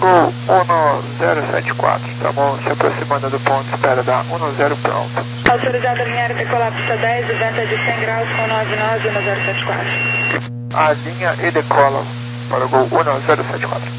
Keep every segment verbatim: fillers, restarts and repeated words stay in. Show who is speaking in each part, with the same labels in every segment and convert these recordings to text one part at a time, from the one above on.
Speaker 1: Gol um zero sete quatro, estamos se aproximando do ponto de espera da um zero pronto.
Speaker 2: Autorizado a alinhar e decolar pista dez, o vento é de cem graus com nove nove um zero sete quatro.
Speaker 1: Alinha e decola para o gol um zero sete quatro.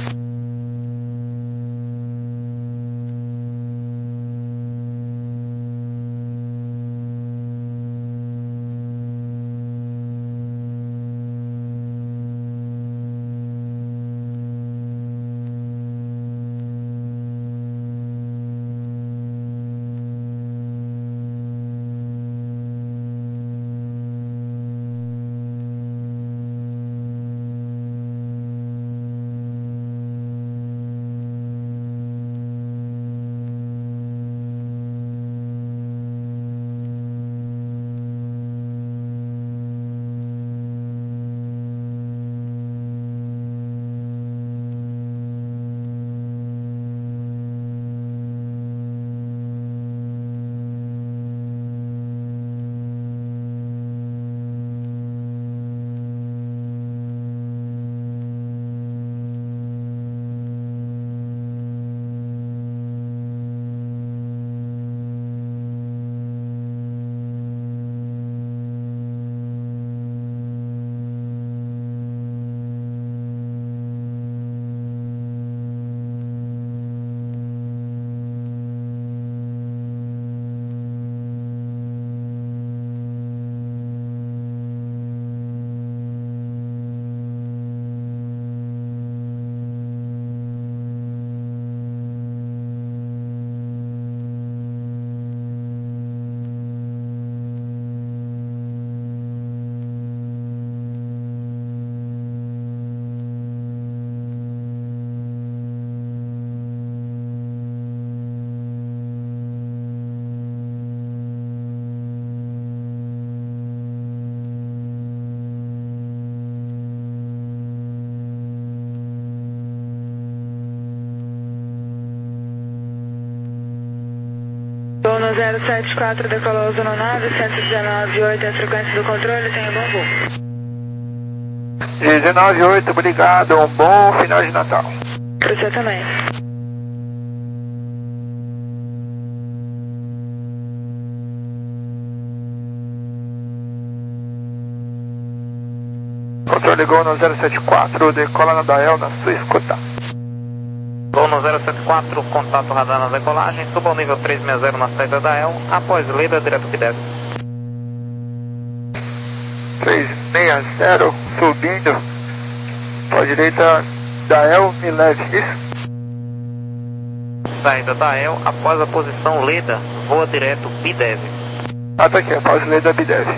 Speaker 2: um zero sete quatro, decolou zona nove, cento e dezenove oito, é a frequência do controle, tenha bom voo.
Speaker 1: dezenove oito, obrigado, um bom final de Natal.
Speaker 2: Para você também.
Speaker 1: Controle Gol no zero sete quatro, decola na Dael na sua escuta.
Speaker 3: Gol no zero sete quatro, contato radar na decolagem, suba ao nível trezentos e sessenta na saída da E L, após lida direto que deve.
Speaker 1: trezentos e sessenta, subindo, para a direita da E L, me leve, isso?
Speaker 3: Saída da E L, após a posição lida, voa direto B deve.
Speaker 1: Ah, tá aqui, após lida B deve.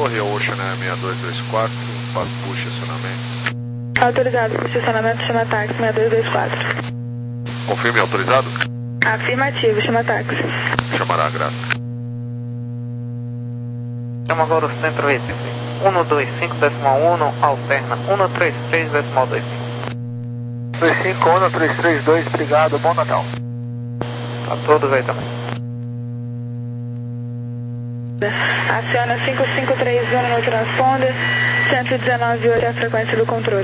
Speaker 4: Torre Ocean, né? seis dois dois quatro, para push acionamento.
Speaker 2: Autorizado para estacionamento, chama táxi seis dois dois quatro.
Speaker 4: Confirme, autorizado?
Speaker 2: Afirmativo, chama táxi.
Speaker 4: Chamará, graças.
Speaker 3: Chama agora o centro Recife. um dois cinco decimal um, alterna um três três decimal dois cinco.
Speaker 1: dois cinco um três três dois, obrigado, bom Natal.
Speaker 3: Tá todos aí também.
Speaker 2: Aciona cinco cinco três um no transponder, cento e dezenove vírgula oito é a frequência do controle.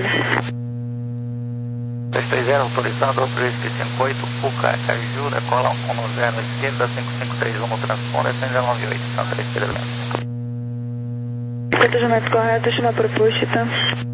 Speaker 3: três três zero, autorizado, três cinco oito, Puca, Caju, decola um zero esquerda, cinco cinco três um no transponder, cento e dezenove vírgula oito, são três trezentos.
Speaker 2: Procedimento correto, chama propulsita.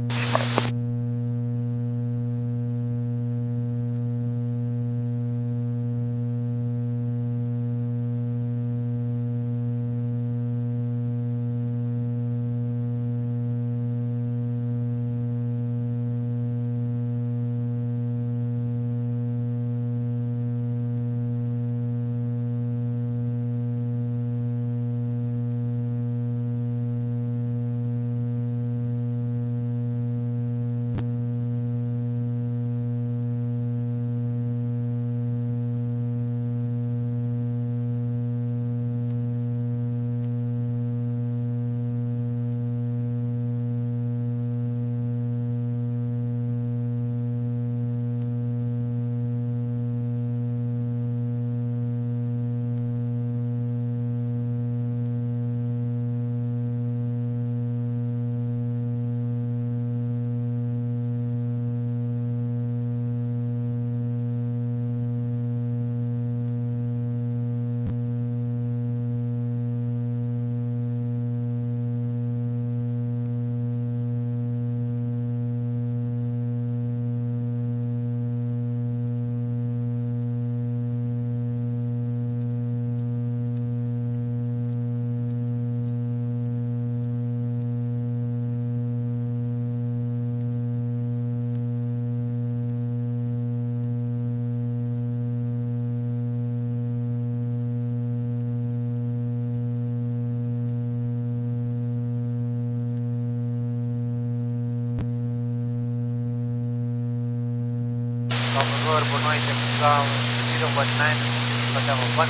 Speaker 3: Salvador, boa noite, é Portugal, zero one nine, Hotel one,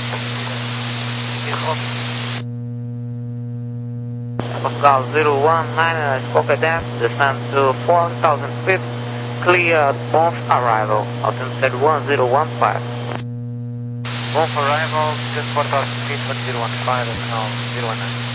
Speaker 3: Portugal zero one nine, Spoke Dance, descend to four thousand feet, clear both arrival, altitude one zero one five. Both arrival, just four thousand feet, one zero one five, and now zero one nine.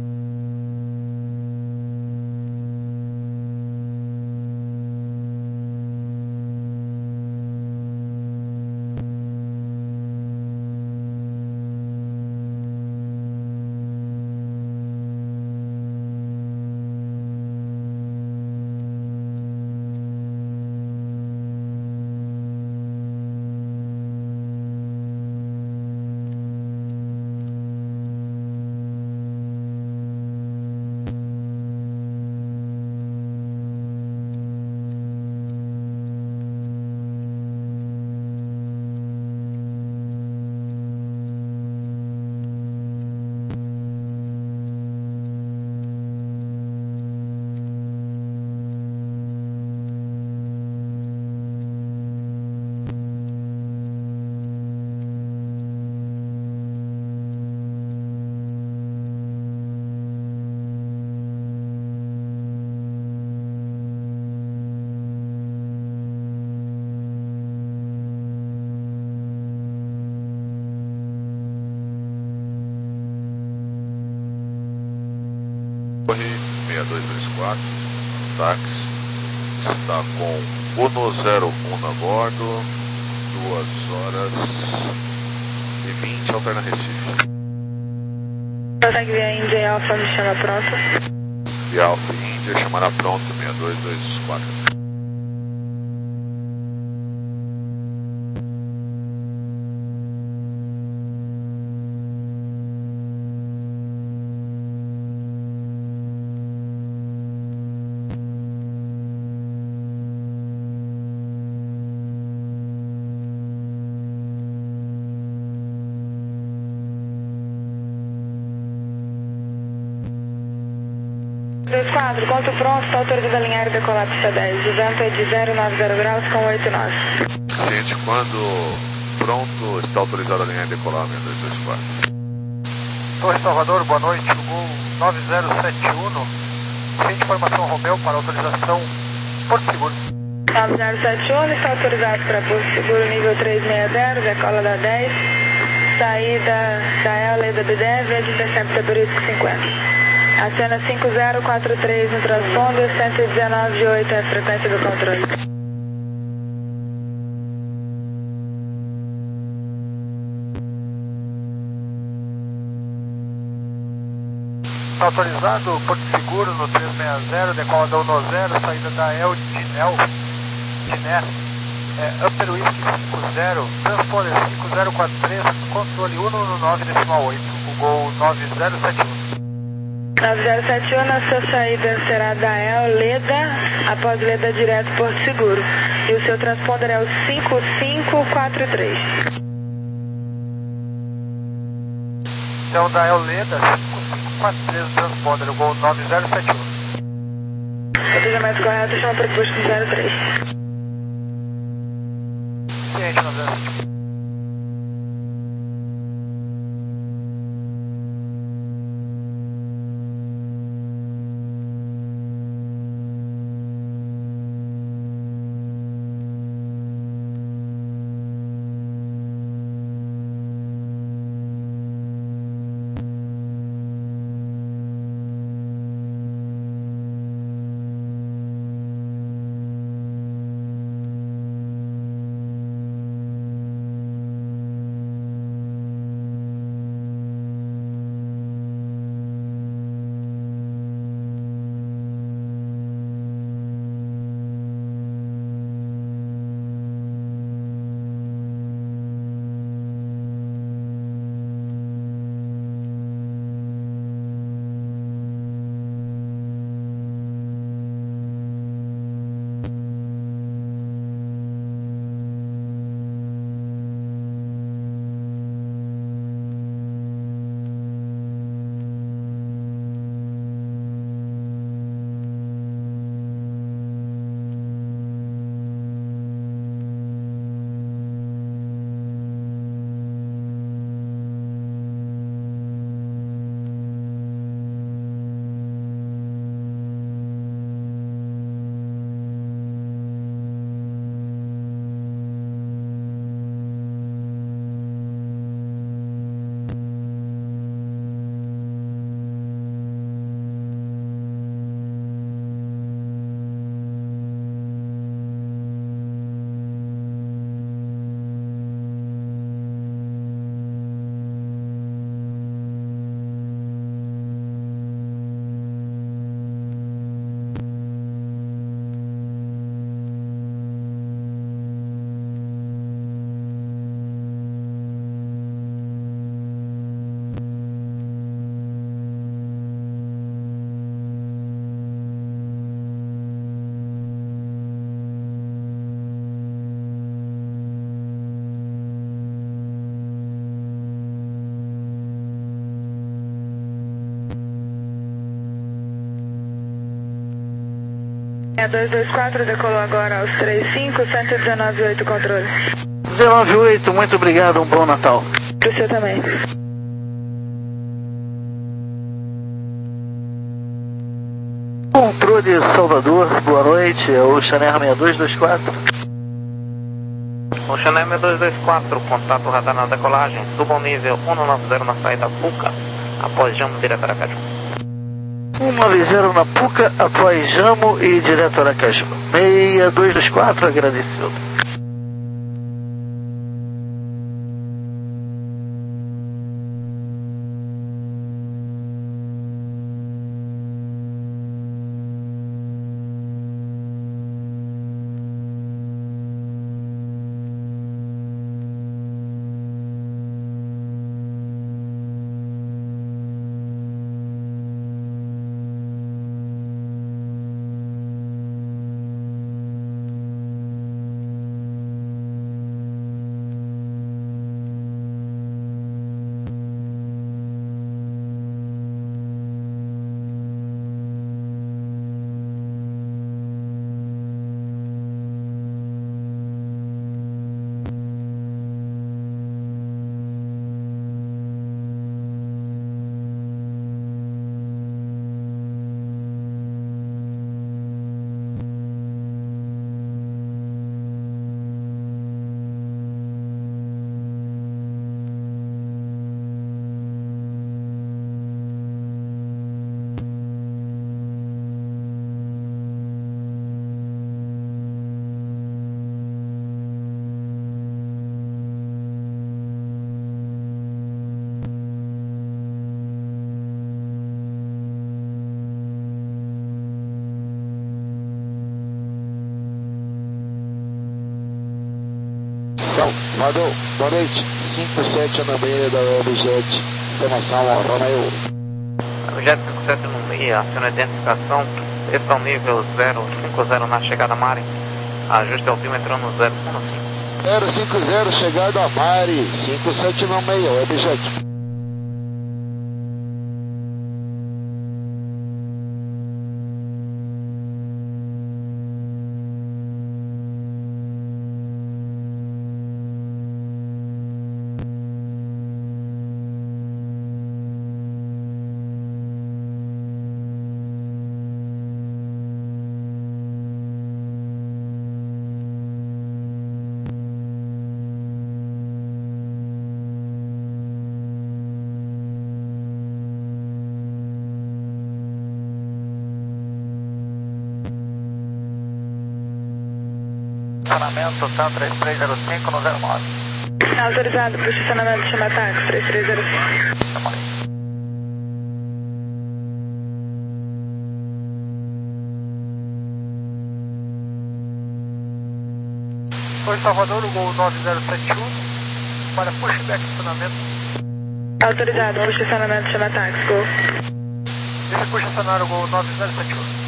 Speaker 4: Torre seis dois dois quatro, táxi, está com Uno zero um a bordo, duas horas e vinte, alterna Recife.
Speaker 2: Consegue ver a Índia e Alfa, me chama pronto.
Speaker 4: E Alfa Índia, chamará pronto seis dois dois quatro.
Speaker 2: dois quatro, conto pronto, está autorizado a alinhar e decolar pista dez. O vento é de zero nove zero graus com oito nove.
Speaker 4: Ciente, quando pronto, está autorizado a alinhar e decolar seis dois dois quatro.
Speaker 1: Torre Salvador, boa noite, o Gol nove zero sete um, ciente informação Romeu para autorização Porto Seguro.
Speaker 2: nove zero sete um, está autorizado para Porto Seguro nível trezentos e sessenta, decola da dez, saída da E L da B D E, verde intercepta Turístico cinquenta. Acena cinco zero quatro três no transponder, cento e dezenove vírgula oito é a frequência do controle.
Speaker 1: Está autorizado Porto Seguro no trezentos e sessenta, decola da um zero, saída da E L de Nel, de Né, é, Upper Whisky cinco zero, transponder cinco zero quatro três, controle um no nove decimal oito, o Gol nove zero sete um.
Speaker 2: nove zero sete um, a sua saída será da E L Leda, após Leda direto Porto Seguro. E o seu transponder é o cinco cinco quatro três.
Speaker 1: Então da E L Leda, cinco cinco quatro três, o transponder, o Gol nove zero sete um.
Speaker 2: Atendimento correto, chama para o posto zero três.
Speaker 1: Ciente, nove zero sete um.
Speaker 2: É dois dois quatro, decolou agora aos trinta e cinco, cento e dezenove vírgula oito controle.
Speaker 5: dezenove vírgula oito, muito obrigado, um bom Natal.
Speaker 2: Para o seu também.
Speaker 5: Controle Salvador, boa noite, é o Chanel seis dois dois quatro.
Speaker 3: O Chanel seis dois dois quatro, contato radar na decolagem, suba o nível cento e noventa na saída Puca, após Jamo direto a Aracaju.
Speaker 5: cento e noventa na Puca, após Jamo e direto a Aracaju. seis dois dois quatro, agradecido. Então, valeu, boa noite. cinco sete no meio da Webjet, informação Romeo.
Speaker 3: Webjet cinco sete no meio, aciona a identificação, esse é o nível zero cinco zero na chegada a Mari, ajuste altímetro no zero um cinco.
Speaker 5: zero cinco zero, chegada a Mari, cinco sete no meio, Webjet.
Speaker 1: Estacionamento T A M três três zero cinco no zero nove.
Speaker 2: Autorizado para o estacionamento chama táxi três três zero cinco.
Speaker 1: Oi, Salvador, o Gol nove zero sete um para pushback estacionamento.
Speaker 2: Autorizado para o estacionamento chama táxi, Gol.
Speaker 1: Esse puxa estacionário Gol nove zero sete um.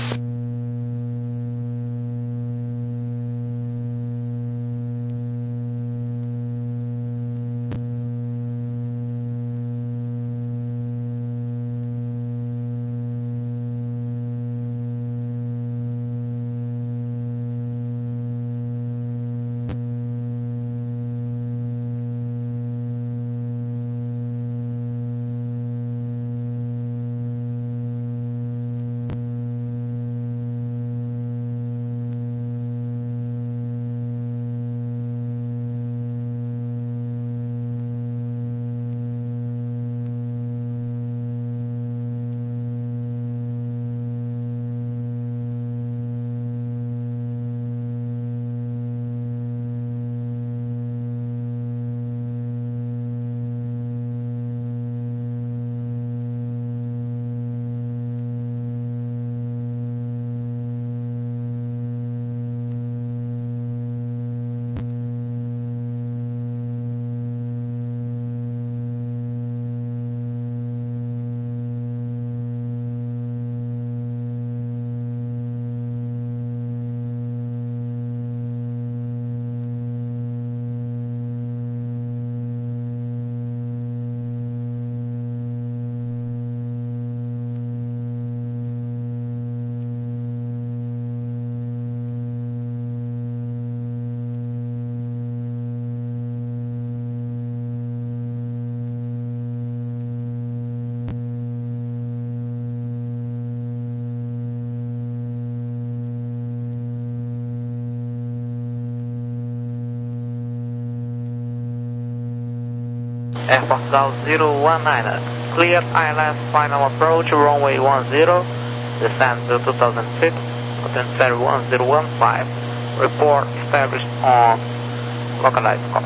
Speaker 3: Air Portugal zero one nine, cleared I L S final approach, runway one zero, descend to two thousand feet, attend ferry one zero one five, report established on localized course.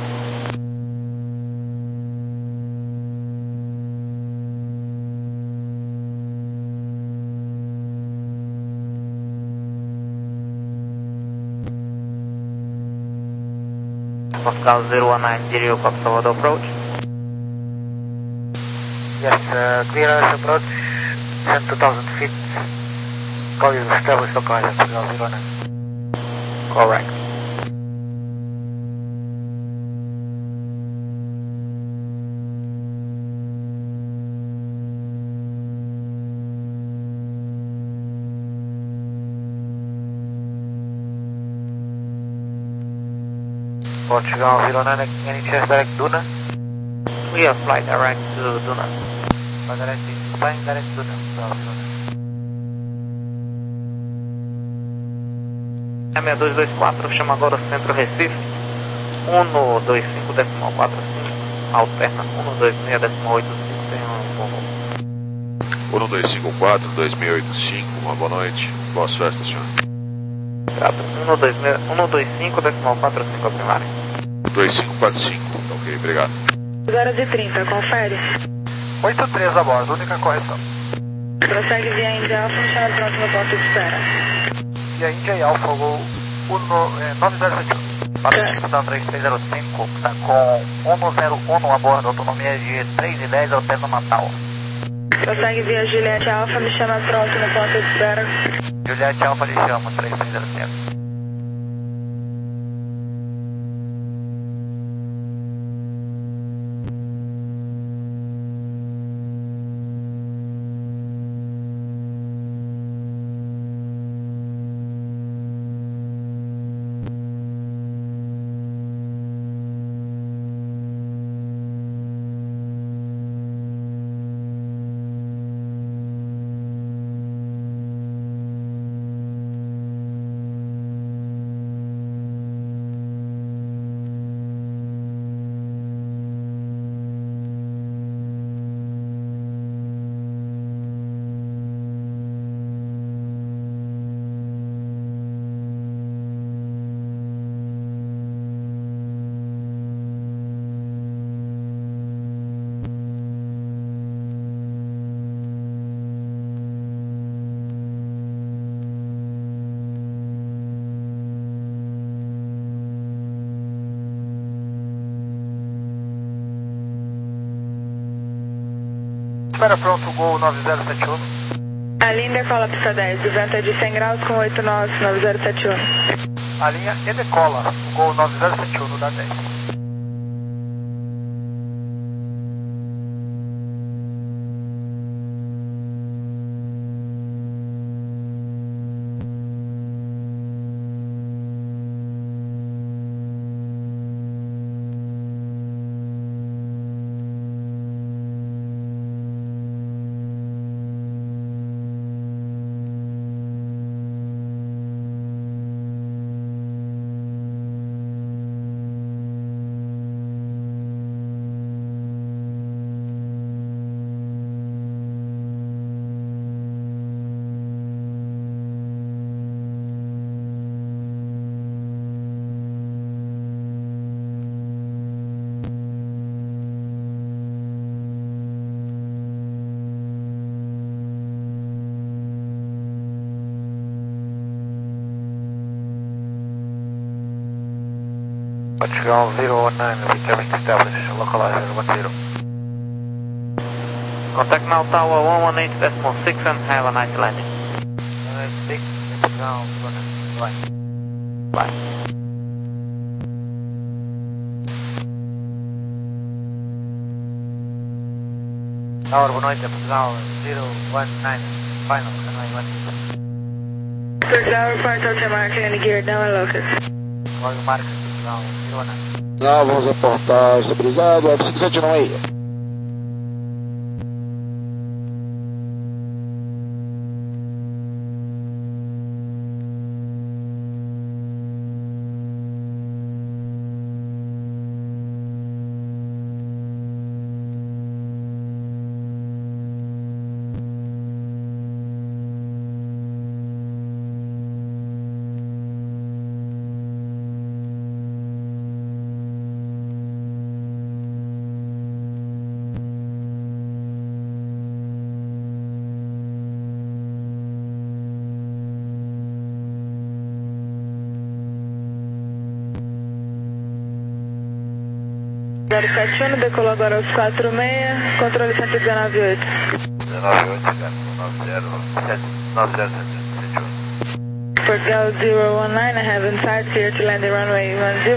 Speaker 3: Portugal zero one nine, Dirio, Pop Salvador approach.
Speaker 1: Yes, uh, clear I L S approach, descend two thousand feet, call is established localized Portugal zero nine.
Speaker 3: Correct.
Speaker 1: Portugal zero nine, any chance direct Duna?
Speaker 3: Clear flight direct to Duna.
Speaker 1: Flight direct, flying direct Duna, Portugal zero nine.
Speaker 3: É seis dois dois quatro, chama agora o Centro Recife, um dois cinco decimal quatro cinco, alterna um dois seis decimal oito cinco, tem um bom voo.
Speaker 4: um dois cinco quatro, dois seis oito cinco, uma boa noite, boas festas, senhor.
Speaker 3: Grato, um dois cinco decimal quatro cinco a primária.
Speaker 4: um dois cinco quatro cinco, tá ok, obrigado.
Speaker 2: duas horas e trinta, confere.
Speaker 1: oito três a bordo, única correção.
Speaker 2: Prossegue via Índia Alfa, me chama pronto no ponto de espera.
Speaker 1: E a Índia e Alfa, Gol nove zero sete um. Patrulha três três zero cinco, está com um zero um a bordo, autonomia de três e dez ao pé do Natal.
Speaker 2: Consegue via Juliette Alpha, me chama pronto no ponto de espera.
Speaker 1: Juliette Alpha, lhe chamo, três três zero cinco. Espera pronto, Gol nove zero sete um.
Speaker 2: A linha decola pista dez, o vento é de cem graus com oito nós, nove zero sete um.
Speaker 1: A linha e decola, Gol nove zero sete um, dá dez. Montreal zero one nine, becoming established, localizer one zero.
Speaker 3: Contact now tower one one eight decimal six and have a nice landing.
Speaker 1: one six, ground, one,
Speaker 3: Bye.
Speaker 1: Tower one eight, ground, zero one nine, final, runway one zero.
Speaker 2: Six hour point out your mark, landing gear down and locus.
Speaker 1: Call your mark, ground, zero one nine.
Speaker 6: Não, vamos reportar estabilizado, F cinco sete nove aí.
Speaker 2: zero sete um, decolou agora aos quatro seis, controle cento e dezenove oito.
Speaker 1: dezenove oito, nove zero sete um.
Speaker 2: For Gal zero one nine, I have inside clear to land the runway one zero.